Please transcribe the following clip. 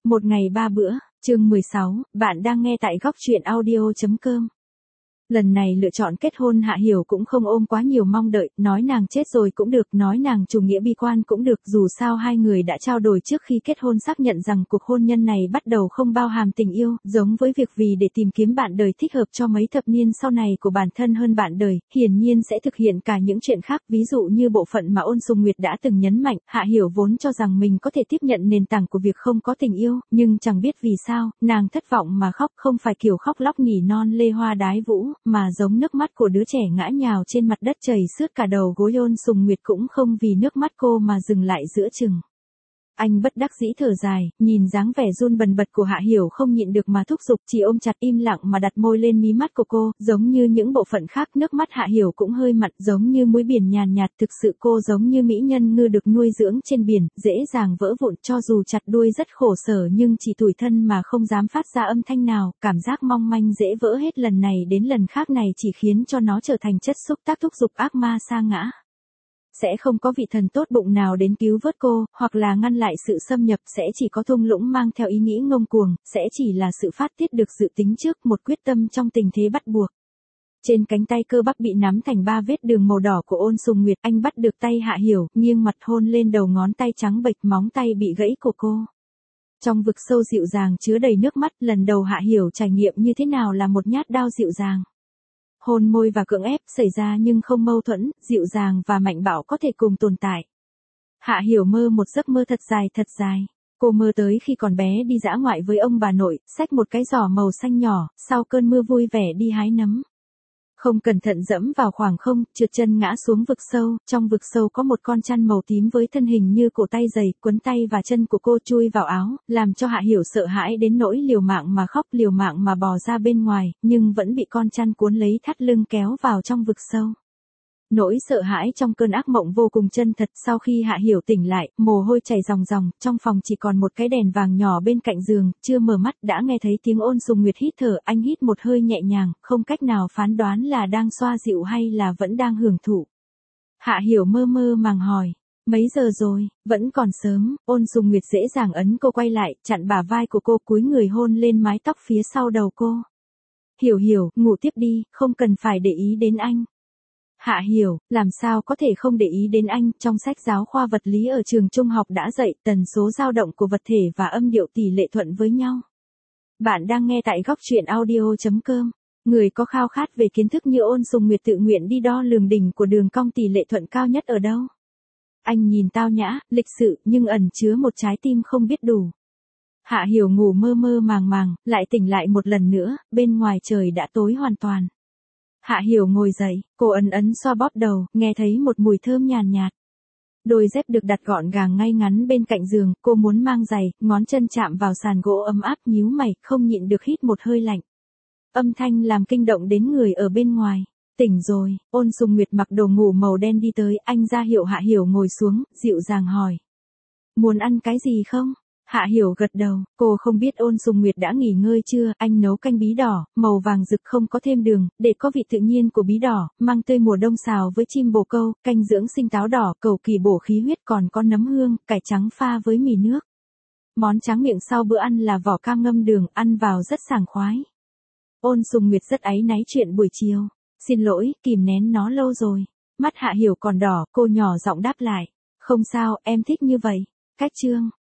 Một ngày ba bữa, chương 16, bạn đang nghe tại góc truyện audio.com. Lần này lựa chọn kết hôn Hạ Hiểu cũng không ôm quá nhiều mong đợi, nói nàng chết rồi cũng được, nói nàng chủ nghĩa bi quan cũng được, dù sao hai người đã trao đổi trước khi kết hôn xác nhận rằng cuộc hôn nhân này bắt đầu không bao hàm tình yêu, giống với việc vì để tìm kiếm bạn đời thích hợp cho mấy thập niên sau này của bản thân hơn bạn đời, hiển nhiên sẽ thực hiện cả những chuyện khác, ví dụ như bộ phận mà Ôn Sùng Nguyệt đã từng nhấn mạnh, Hạ Hiểu vốn cho rằng mình có thể tiếp nhận nền tảng của việc không có tình yêu, nhưng chẳng biết vì sao, nàng thất vọng mà khóc, không phải kiểu khóc lóc nỉ non lê hoa đái vũ, mà giống nước mắt của đứa trẻ ngã nhào trên mặt đất chảy xước cả đầu gối. Ôn Sùng Nguyệt cũng không vì nước mắt cô mà dừng lại giữa chừng. Anh bất đắc dĩ thở dài, nhìn dáng vẻ run bần bật của Hạ Hiểu không nhịn được mà thúc giục, chỉ ôm chặt im lặng mà đặt môi lên mí mắt của cô, giống như những bộ phận khác, nước mắt Hạ Hiểu cũng hơi mặn, giống như muối biển nhàn nhạt, thực sự cô giống như mỹ nhân ngư được nuôi dưỡng trên biển, dễ dàng vỡ vụn, cho dù chặt đuôi rất khổ sở nhưng chỉ tủi thân mà không dám phát ra âm thanh nào, cảm giác mong manh dễ vỡ hết lần này đến lần khác này chỉ khiến cho nó trở thành chất xúc tác thúc giục ác ma sa ngã. Sẽ không có vị thần tốt bụng nào đến cứu vớt cô, hoặc là ngăn lại sự xâm nhập, sẽ chỉ có thung lũng mang theo ý nghĩ ngông cuồng, sẽ chỉ là sự phát tiết được dự tính trước, một quyết tâm trong tình thế bắt buộc. Trên cánh tay cơ bắp bị nắm thành 3 vết đường màu đỏ của Ôn Sùng Nguyệt, anh bắt được tay Hạ Hiểu, nghiêng mặt hôn lên đầu ngón tay trắng bệch, móng tay bị gãy của cô. Trong vực sâu dịu dàng chứa đầy nước mắt, lần đầu Hạ Hiểu trải nghiệm như thế nào là một nhát đao dịu dàng. Hôn môi và cưỡng ép xảy ra nhưng không mâu thuẫn, dịu dàng và mạnh bạo có thể cùng tồn tại. Hạ Hiểu mơ một giấc mơ thật dài. Cô mơ tới khi còn bé đi dã ngoại với ông bà nội, xách một cái giỏ màu xanh nhỏ, sau cơn mưa vui vẻ đi hái nấm. Không cẩn thận dẫm vào khoảng không, trượt chân ngã xuống vực sâu, trong vực sâu có một con chăn màu tím với thân hình như cổ tay dày, quấn tay và chân của cô chui vào áo, làm cho Hạ Hiểu sợ hãi đến nỗi liều mạng mà khóc, liều mạng mà bò ra bên ngoài, nhưng vẫn bị con chăn cuốn lấy thắt lưng kéo vào trong vực sâu. Nỗi sợ hãi trong cơn ác mộng vô cùng chân thật. Sau khi Hạ Hiểu tỉnh lại, mồ hôi chảy ròng ròng, trong phòng chỉ còn một cái đèn vàng nhỏ bên cạnh giường, chưa mở mắt đã nghe thấy tiếng Ôn Sùng Nguyệt hít thở, anh hít một hơi nhẹ nhàng, không cách nào phán đoán là đang xoa dịu hay là vẫn đang hưởng thụ. Hạ Hiểu mơ màng hỏi, mấy giờ rồi, vẫn còn sớm. Ôn Sùng Nguyệt dễ dàng ấn cô quay lại, chặn bả vai của cô, cúi người hôn lên mái tóc phía sau đầu cô. Hiểu, ngủ tiếp đi, không cần phải để ý đến anh. Hạ Hiểu, làm sao có thể không để ý đến anh, trong sách giáo khoa vật lý ở trường trung học đã dạy tần số dao động của vật thể và âm điệu tỷ lệ thuận với nhau. Bạn đang nghe tại góc truyện audio.com. Người có khao khát về kiến thức như Ôn Sùng Nguyệt tự nguyện đi đo lường đỉnh của đường cong tỷ lệ thuận cao nhất ở đâu? Anh nhìn tao nhã, lịch sự, nhưng ẩn chứa một trái tim không biết đủ. Hạ Hiểu ngủ mơ màng, lại tỉnh lại một lần nữa, bên ngoài trời đã tối hoàn toàn. Hạ Hiểu ngồi dậy, cô ấn xoa bóp đầu, nghe thấy một mùi thơm nhàn nhạt. Đôi dép được đặt gọn gàng ngay ngắn bên cạnh giường, cô muốn mang giày, ngón chân chạm vào sàn gỗ ấm áp, nhíu mày, không nhịn được hít một hơi lạnh. Âm thanh làm kinh động đến người ở bên ngoài. Tỉnh rồi. Ôn Sùng Nguyệt mặc đồ ngủ màu đen đi tới, anh ra hiệu Hạ Hiểu ngồi xuống, dịu dàng hỏi. Muốn ăn cái gì không? Hạ Hiểu gật đầu, cô không biết Ôn Sùng Nguyệt đã nghỉ ngơi chưa, anh nấu canh bí đỏ, màu vàng rực không có thêm đường, để có vị tự nhiên của bí đỏ, măng tươi mùa đông xào với chim bồ câu, canh dưỡng sinh táo đỏ, cầu kỳ bổ khí huyết, còn có nấm hương, cải trắng pha với mì nước. Món tráng miệng sau bữa ăn là vỏ cam ngâm đường, ăn vào rất sảng khoái. Ôn Sùng Nguyệt rất áy náy chuyện buổi chiều. Xin lỗi, kìm nén nó lâu rồi. Mắt Hạ Hiểu còn đỏ, cô nhỏ giọng đáp lại. Không sao, em thích như vậy. Cách chương.